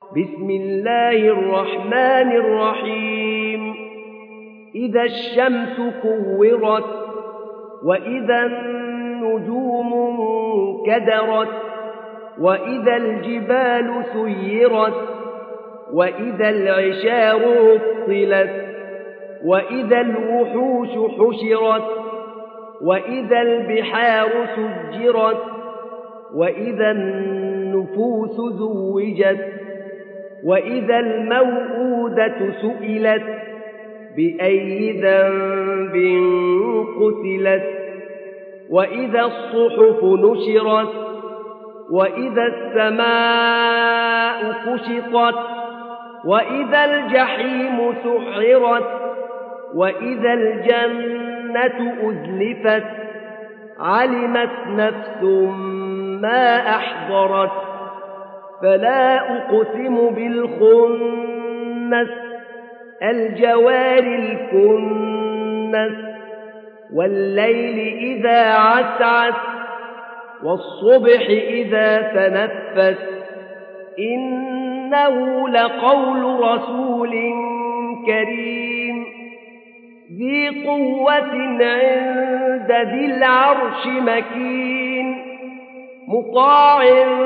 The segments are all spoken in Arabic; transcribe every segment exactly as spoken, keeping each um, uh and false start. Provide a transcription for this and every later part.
بسم الله الرحمن الرحيم إذا الشمس كورت وإذا النجوم انكدرت وإذا الجبال سيرت وإذا العشار عطلت وإذا الوحوش حشرت وإذا البحار سجرت وإذا النفوس زوجت وإذا الموءودة سئلت بأي ذنب قتلت وإذا الصحف نشرت وإذا السماء كشطت وإذا الجحيم سعرت وإذا الجنة أزلفت علمت نفس ما أحضرت فلا أقسم بالخنس الجوار الكنس والليل إذا عسعس والصبح إذا تنفس إنه لقول رسول كريم ذي قوة عند ذي العرش مكين مطاع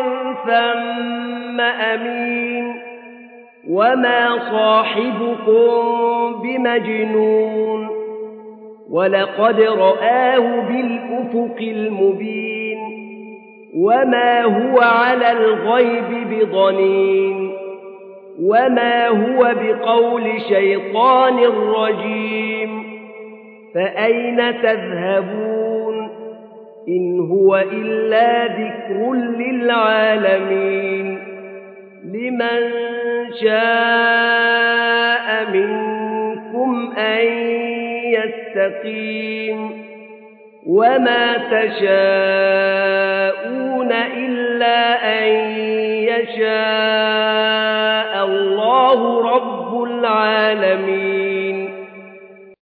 ثم أمين وما صاحبكم بمجنون ولقد رآه بالأفق المبين وما هو على الغيب بضنين وما هو بقول شيطان رجيم فأين تذهبون إن هو إلا ذكر للعالمين لمن شاء منكم أن يستقيم وما تشاءون إلا أن يشاء